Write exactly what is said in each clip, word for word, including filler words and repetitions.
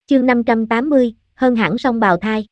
Chương năm trăm tám mươi, hơn hẳn song bào thai.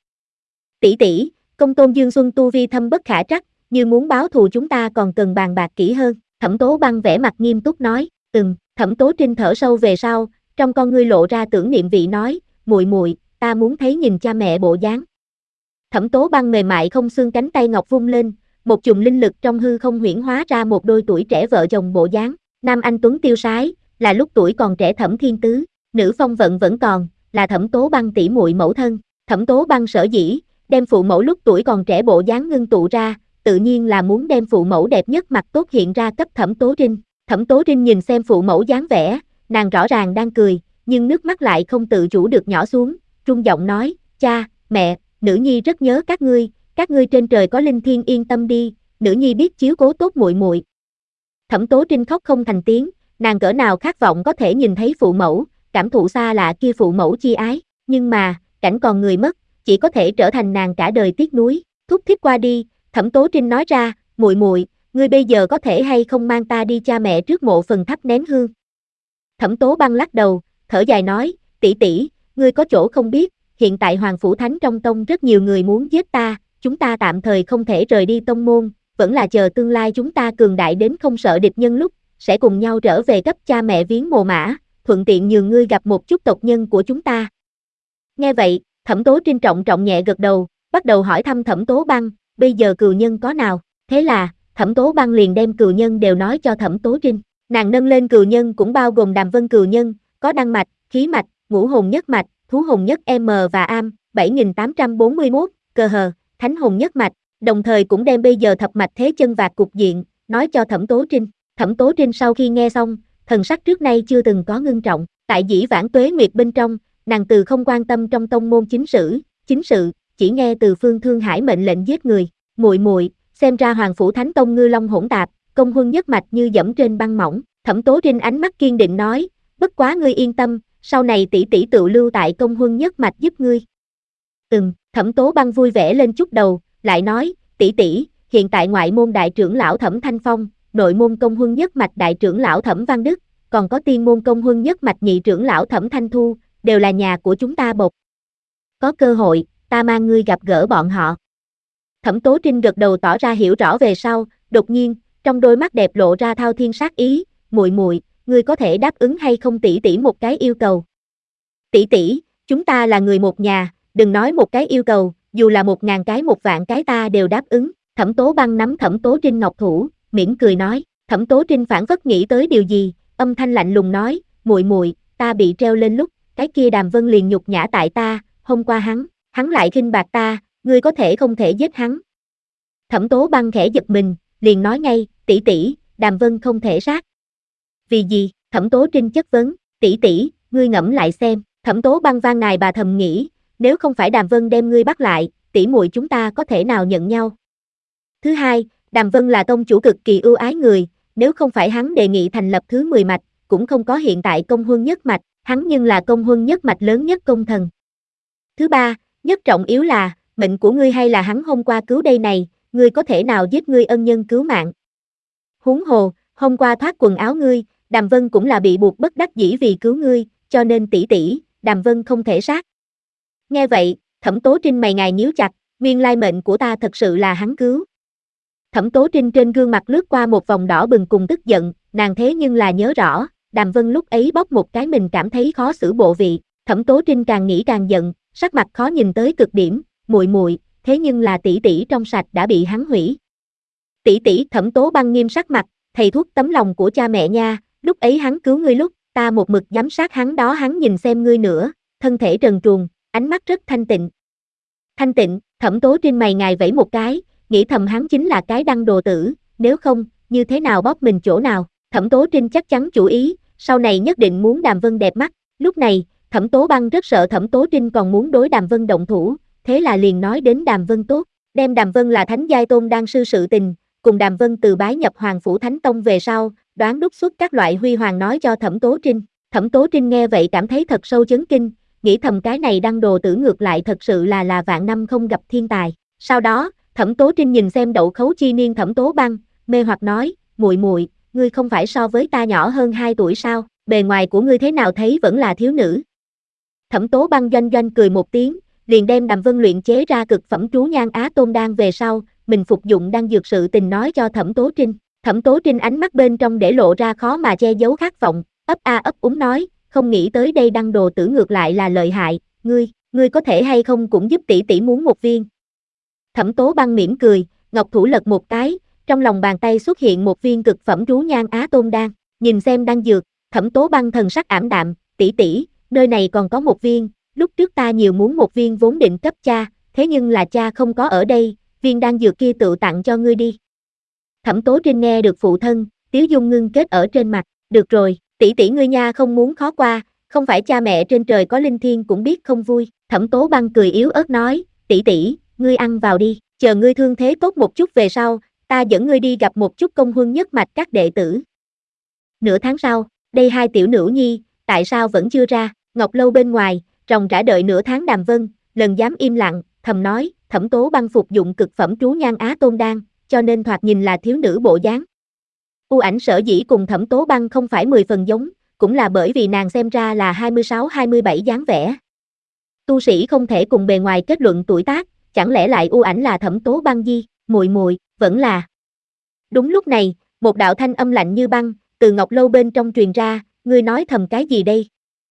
Tỷ tỷ, công tôn Dương Xuân tu vi thâm bất khả trắc, như muốn báo thù chúng ta còn cần bàn bạc kỹ hơn. Thẩm Tố Băng vẻ mặt nghiêm túc nói, ừm. Thẩm Tố Trinh thở sâu về sau, trong con ngươi lộ ra tưởng niệm vị nói, muội muội, ta muốn thấy nhìn cha mẹ bộ dáng. Thẩm Tố Băng mềm mại không xương cánh tay ngọc vung lên, một chùm linh lực trong hư không huyễn hóa ra một đôi tuổi trẻ vợ chồng bộ dáng. Nam anh tuấn tiêu sái, là lúc tuổi còn trẻ Thẩm Thiên Tứ, nữ phong vận vẫn còn, là Thẩm Tố Băng tỷ muội mẫu thân. Thẩm Tố Băng sở dĩ đem phụ mẫu lúc tuổi còn trẻ bộ dáng ngưng tụ ra, tự nhiên là muốn đem phụ mẫu đẹp nhất mặt tốt hiện ra cấp Thẩm Tố Trinh. Thẩm Tố Trinh nhìn xem phụ mẫu dáng vẻ, nàng rõ ràng đang cười, nhưng nước mắt lại không tự chủ được nhỏ xuống, run giọng nói, cha, mẹ, nữ nhi rất nhớ các ngươi, các ngươi trên trời có linh thiêng yên tâm đi, nữ nhi biết chiếu cố tốt muội muội. Thẩm Tố Trinh khóc không thành tiếng, nàng cỡ nào khát vọng có thể nhìn thấy phụ mẫu, cảm thụ xa lạ kia phụ mẫu chi ái, nhưng mà, cảnh còn người mất, chỉ có thể trở thành nàng cả đời tiếc nuối. Thúc thiết qua đi, Thẩm Tố Trinh nói ra, muội muội, ngươi bây giờ có thể hay không mang ta đi cha mẹ trước mộ phần thắp nén hương. Thẩm Tố Băng lắc đầu, thở dài nói, tỷ tỷ, ngươi có chỗ không biết, hiện tại Hoàng Phủ Thánh trong tông rất nhiều người muốn giết ta, chúng ta tạm thời không thể rời đi tông môn, vẫn là chờ tương lai chúng ta cường đại đến không sợ địch nhân lúc, sẽ cùng nhau trở về cấp cha mẹ viếng mồ mã, thuận tiện nhường ngươi gặp một chút tộc nhân của chúng ta. Nghe vậy, Thẩm Tố Trinh trọng trọng nhẹ gật đầu, bắt đầu hỏi thăm Thẩm Tố Băng, bây giờ cừu nhân có nào, thế là, Thẩm Tố Băng liền đem cừu nhân đều nói cho Thẩm Tố Trinh, nàng nâng lên cừu nhân cũng bao gồm Đàm Vân cừu nhân, có đăng mạch, khí mạch, ngũ hồn nhất mạch, thú hồn nhất M và am, bảy nghìn tám trăm bốn mươi mốt, cơ hờ, thánh hồn nhất mạch, đồng thời cũng đem bây giờ thập mạch thế chân vạc cục diện, nói cho Thẩm Tố Trinh. Thẩm Tố Trinh sau khi nghe xong, thần sắc trước nay chưa từng có ngưng trọng, tại dĩ vãng tuế nguyệt bên trong, nàng từ không quan tâm trong tông môn chính sử, chính sự, chỉ nghe từ Phương Thương Hải mệnh lệnh giết người, muội muội, xem ra Hoàng Phủ Thánh Tông ngư long hỗn tạp, công huân nhất mạch như dẫm trên băng mỏng. Thẩm Tố Trinh ánh mắt kiên định nói, bất quá ngươi yên tâm, sau này tỷ tỷ tự lưu tại công huân nhất mạch giúp ngươi. Ừm, Thẩm Tố Băng vui vẻ lên chút đầu, lại nói, tỷ tỷ, hiện tại ngoại môn đại trưởng lão Thẩm Thanh Phong, nội môn công huân nhất mạch đại trưởng lão Thẩm Văn Đức, còn có tiên môn công huân nhất mạch nhị trưởng lão Thẩm Thanh Thu, đều là nhà của chúng ta bộc. Có cơ hội, ta mang ngươi gặp gỡ bọn họ. Thẩm Tố Trinh gật đầu tỏ ra hiểu rõ về sau, đột nhiên, trong đôi mắt đẹp lộ ra thao thiên sát ý, muội muội, ngươi có thể đáp ứng hay không tỷ tỷ một cái yêu cầu. Tỷ tỷ, chúng ta là người một nhà, đừng nói một cái yêu cầu, dù là một ngàn cái một vạn cái ta đều đáp ứng. Thẩm Tố Băng nắm Thẩm Tố Trinh ngọc thủ, mỉm cười nói. Thẩm Tố Trinh phảng phất nghĩ tới điều gì, âm thanh lạnh lùng nói, muội muội, ta bị treo lên lúc, cái kia Đàm Vân liền nhục nhã tại ta, hôm qua hắn, hắn lại khinh bạc ta, ngươi có thể không thể giết hắn. Thẩm Tố Băng khẽ giật mình, liền nói ngay, tỷ tỷ, Đàm Vân không thể sát. Vì gì? Thẩm Tố Trinh chất vấn, tỷ tỷ, ngươi ngẫm lại xem. Thẩm Tố Băng van nài bà thầm nghĩ, nếu không phải Đàm Vân đem ngươi bắt lại, tỷ muội chúng ta có thể nào nhận nhau. Thứ hai, Đàm Vân là tông chủ cực kỳ ưu ái người, nếu không phải hắn đề nghị thành lập thứ mười mạch, cũng không có hiện tại công huân nhất mạch, hắn nhưng là công huân nhất mạch lớn nhất công thần. Thứ ba, nhất trọng yếu là, mệnh của ngươi hay là hắn hôm qua cứu đây này, ngươi có thể nào giết ngươi ân nhân cứu mạng. Huống hồ, hôm qua thoát quần áo ngươi, Đàm Vân cũng là bị buộc bất đắc dĩ vì cứu ngươi, cho nên tỷ tỷ, Đàm Vân không thể sát. Nghe vậy, Thẩm Tố Trinh mày ngài nhíu chặt, nguyên lai mệnh của ta thật sự là hắn cứu. Thẩm Tố Trinh trên gương mặt lướt qua một vòng đỏ bừng cùng tức giận, nàng thế nhưng là nhớ rõ, Đàm Vân lúc ấy bóp một cái mình cảm thấy khó xử bộ vị. Thẩm Tố Trinh càng nghĩ càng giận, sắc mặt khó nhìn tới cực điểm, muội muội, thế nhưng là tỷ tỷ trong sạch đã bị hắn hủy. Tỷ tỷ, Thẩm Tố Băng nghiêm sắc mặt, thầy thuốc tấm lòng của cha mẹ nha, lúc ấy hắn cứu ngươi lúc, ta một mực giám sát hắn đó hắn nhìn xem ngươi nữa, thân thể trần truồng, ánh mắt rất thanh tịnh. Thanh tịnh, Thẩm Tố Trinh mày ngài vẫy một cái, nghĩ thầm hắn chính là cái đăng đồ tử, nếu không, như thế nào bóp mình chỗ nào. Thẩm Tố Trinh chắc chắn chủ ý, sau này nhất định muốn Đàm Vân đẹp mắt. Lúc này, Thẩm Tố Băng rất sợ Thẩm Tố Trinh còn muốn đối Đàm Vân động thủ, thế là liền nói đến Đàm Vân tốt, đem Đàm Vân là thánh giai tôn đan sư sự tình, cùng Đàm Vân từ bái nhập Hoàng Phủ Thánh Tông về sau, đoán đúc xuất các loại huy hoàng nói cho Thẩm Tố Trinh. Thẩm Tố Trinh nghe vậy cảm thấy thật sâu chấn kinh, nghĩ thầm cái này đăng đồ tử ngược lại thật sự là là vạn năm không gặp thiên tài. Sau đó, Thẩm Tố Trinh nhìn xem đậu khấu chi niên Thẩm Tố Băng, mê hoặc nói, muội muội, ngươi không phải so với ta nhỏ hơn hai tuổi sao, bề ngoài của ngươi thế nào thấy vẫn là thiếu nữ. Thẩm Tố Băng doanh doanh cười một tiếng, liền đem Đàm Vân luyện chế ra cực phẩm trú nhan Á Tôn đan về sau, mình phục dụng đan dược sự tình nói cho Thẩm Tố Trinh. Thẩm Tố Trinh ánh mắt bên trong để lộ ra khó mà che giấu khát vọng, ấp a ấp úng nói, không nghĩ tới đây đan đồ tử ngược lại là lợi hại, ngươi, ngươi có thể hay không cũng giúp tỷ tỷ muốn một viên. Thẩm Tố Băng mỉm cười, ngọc thủ lật một cái, trong lòng bàn tay xuất hiện một viên cực phẩm trú nhan Á Tôn đan, nhìn xem đan dược, Thẩm Tố Băng thần sắc ảm đạm, tỷ tỷ, nơi này còn có một viên, lúc trước ta nhiều muốn một viên vốn định cấp cha, thế nhưng là cha không có ở đây, viên đan dược kia tự tặng cho ngươi đi. Thẩm Tố Trinh nghe được phụ thân, tiếu dung ngưng kết ở trên mặt, được rồi, tỷ tỷ ngươi nha không muốn khó qua, không phải cha mẹ trên trời có linh thiêng cũng biết không vui. Thẩm Tố Băng cười yếu ớt nói, tỷ tỷ, ngươi ăn vào đi, chờ ngươi thương thế tốt một chút về sau, ta dẫn ngươi đi gặp một chút công huân nhất mạch các đệ tử. Nửa tháng sau, đây hai tiểu nữ nhi, tại sao vẫn chưa ra? Ngọc lâu bên ngoài, ròng rã đợi nửa tháng Đàm Vân, lần dám im lặng, thầm nói, Thẩm Tố Băng phục dụng cực phẩm trú nhan Á Tôn đan, cho nên thoạt nhìn là thiếu nữ bộ dáng. U Ảnh sở dĩ cùng Thẩm Tố Băng không phải mười phần giống, cũng là bởi vì nàng xem ra là hai mươi sáu hai mươi bảy dáng vẻ. Tu sĩ không thể cùng bề ngoài kết luận tuổi tác, chẳng lẽ lại U Ảnh là Thẩm Tố Băng gì, muội muội, vẫn là. Đúng lúc này, một đạo thanh âm lạnh như băng, từ Ngọc lâu bên trong truyền ra, ngươi nói thầm cái gì đây?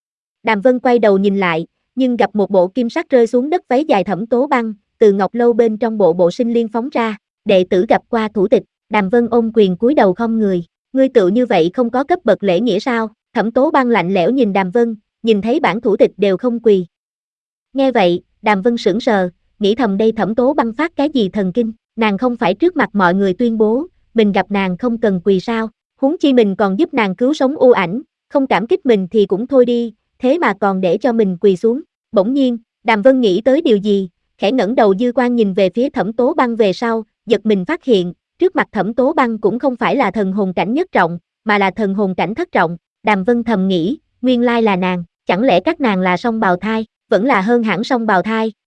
Đàm Vân quay đầu nhìn lại, nhưng gặp một bộ kim sắc rơi xuống đất váy dài Thẩm Tố Băng, từ Ngọc lâu bên trong bộ bộ sinh liên phóng ra, đệ tử gặp qua thủ tịch, Đàm Vân ôm quyền cúi đầu không người, ngươi tự như vậy không có cấp bậc lễ nghĩa sao? Thẩm Tố Băng lạnh lẽo nhìn Đàm Vân, nhìn thấy bản thủ tịch đều không quỳ. Nghe vậy, Đàm Vân sững sờ, nghĩ thầm đây Thẩm Tố Băng phát cái gì thần kinh, nàng không phải trước mặt mọi người tuyên bố, mình gặp nàng không cần quỳ sao, huống chi mình còn giúp nàng cứu sống U Ảnh, không cảm kích mình thì cũng thôi đi, thế mà còn để cho mình quỳ xuống. Bỗng nhiên, Đàm Vân nghĩ tới điều gì, khẽ ngẩng đầu dư quan nhìn về phía Thẩm Tố Băng về sau, giật mình phát hiện, trước mặt Thẩm Tố Băng cũng không phải là thần hồn cảnh nhất trọng, mà là thần hồn cảnh thất trọng. Đàm Vân thầm nghĩ, nguyên lai là nàng, chẳng lẽ các nàng là song bào thai, vẫn là hơn hẳn song bào thai,